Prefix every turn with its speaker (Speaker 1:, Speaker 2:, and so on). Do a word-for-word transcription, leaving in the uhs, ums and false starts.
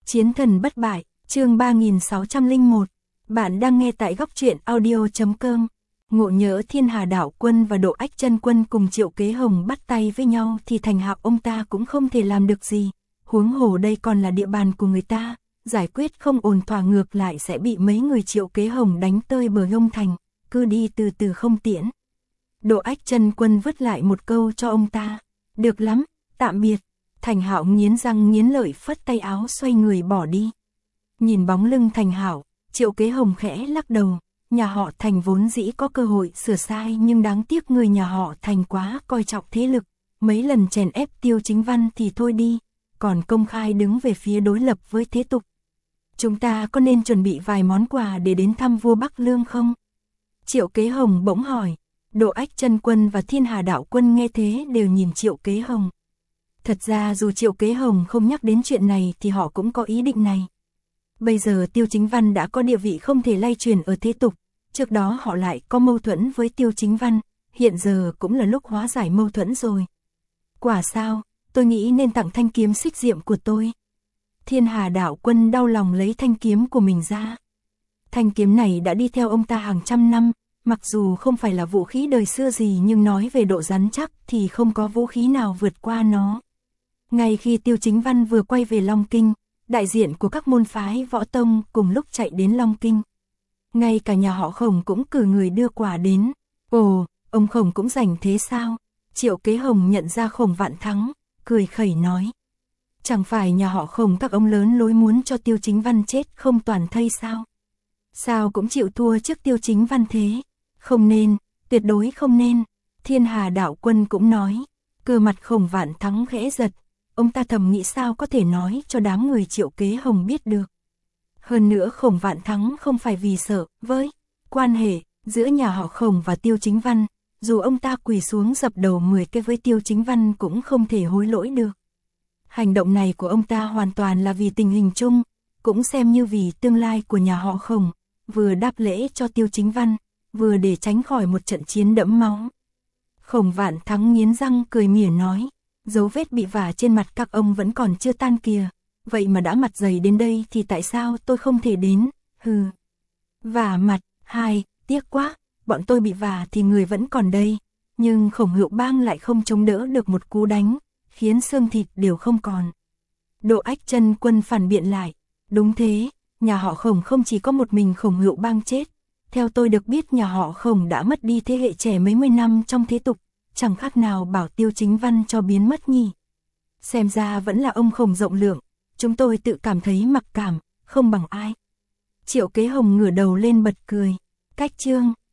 Speaker 1: Chiến thần bất bại, chương ba nghìn sáu trăm lẻ một. Bạn đang nghe tại góc truyện audio chấm com. Ngộ nhỡ Thiên Hà Đạo Quân và Độ Ách Chân Quân cùng Triệu Kế Hồng bắt tay với nhau thì Thành Hạo ông ta cũng không thể làm được gì. Huống hồ đây còn là địa bàn của người ta, giải quyết không ổn thỏa ngược lại sẽ bị mấy người Triệu Kế Hồng đánh tơi bờ gông thành, cứ đi từ từ không tiễn. Độ Ách Chân Quân vứt lại một câu cho ông ta. Được lắm, tạm biệt. Thành Hạo nghiến răng nghiến lợi phất tay áo xoay người bỏ đi. Nhìn bóng lưng Thành Hạo, Triệu Kế Hồng khẽ lắc đầu. Nhà họ Thành vốn dĩ có cơ hội sửa sai nhưng đáng tiếc người nhà họ Thành quá coi trọng thế lực. Mấy lần chèn ép Tiêu Chính Văn thì thôi đi, còn công khai đứng về phía đối lập với thế tục. Chúng ta có nên chuẩn bị vài món quà để đến thăm vua Bắc Lương không? Triệu Kế Hồng bỗng hỏi. Độ Ách Chân Quân và Thiên Hà Đạo Quân nghe thế đều nhìn Triệu Kế Hồng. Thật ra dù Triệu Kế Hồng không nhắc đến chuyện này thì họ cũng có ý định này. Bây giờ Tiêu Chính Văn đã có địa vị không thể lay truyền ở thế tục, trước đó họ lại có mâu thuẫn với Tiêu Chính Văn, hiện giờ cũng là lúc hóa giải mâu thuẫn rồi. Quả sao, tôi nghĩ nên tặng thanh kiếm xích diệm của tôi. Thiên Hà Đạo Quân đau lòng lấy thanh kiếm của mình ra. Thanh kiếm này đã đi theo ông ta hàng trăm năm, mặc dù không phải là vũ khí đời xưa gì nhưng nói về độ rắn chắc thì không có vũ khí nào vượt qua nó. Ngay khi Tiêu Chính Văn vừa quay về Long Kinh, đại diện của các môn phái võ tông cùng lúc chạy đến Long Kinh. Ngay cả nhà họ Khổng cũng cử người đưa quà đến. Ồ, ông Khổng cũng rảnh thế sao? Triệu Kế Hồng nhận ra Khổng Vạn Thắng, cười khẩy nói. Chẳng phải nhà họ Khổng các ông lớn lối muốn cho Tiêu Chính Văn chết không toàn thây sao? Sao cũng chịu thua trước Tiêu Chính Văn thế? Không nên, tuyệt đối không nên. Thiên Hà Đạo Quân cũng nói. Cơ mặt Khổng Vạn Thắng khẽ giật. Ông ta thầm nghĩ sao có thể nói cho đám người Triệu Kế Hồng biết được. Hơn nữa Khổng Vạn Thắng không phải vì sợ với quan hệ giữa nhà họ Khổng và Tiêu Chính Văn, dù ông ta quỳ xuống dập đầu mười cái với Tiêu Chính Văn cũng không thể hối lỗi được. Hành động này của ông ta hoàn toàn là vì tình hình chung, cũng xem như vì tương lai của nhà họ Khổng, vừa đáp lễ cho Tiêu Chính Văn, vừa để tránh khỏi một trận chiến đẫm máu. Khổng Vạn Thắng nghiến răng cười mỉa nói. Dấu vết bị vả trên mặt các ông vẫn còn chưa tan kìa, vậy mà đã mặt dày đến đây thì tại sao tôi không thể đến, hừ. Vả mặt, hai, tiếc quá, bọn tôi bị vả thì người vẫn còn đây, nhưng Khổng Hữu Bang lại không chống đỡ được một cú đánh, khiến xương thịt đều không còn. Độ Ách Chân Quân phản biện lại, đúng thế, nhà họ Khổng không chỉ có một mình Khổng Hữu Bang chết, theo tôi được biết nhà họ Khổng đã mất đi thế hệ trẻ mấy mươi năm trong thế tục. Chẳng khác nào bảo Tiêu Chính Văn cho biến mất nhỉ. Xem ra vẫn là ông Khổng rộng lượng, chúng tôi tự cảm thấy mặc cảm, không bằng ai. Triệu Kế Hồng ngửa đầu lên bật cười. Cách chương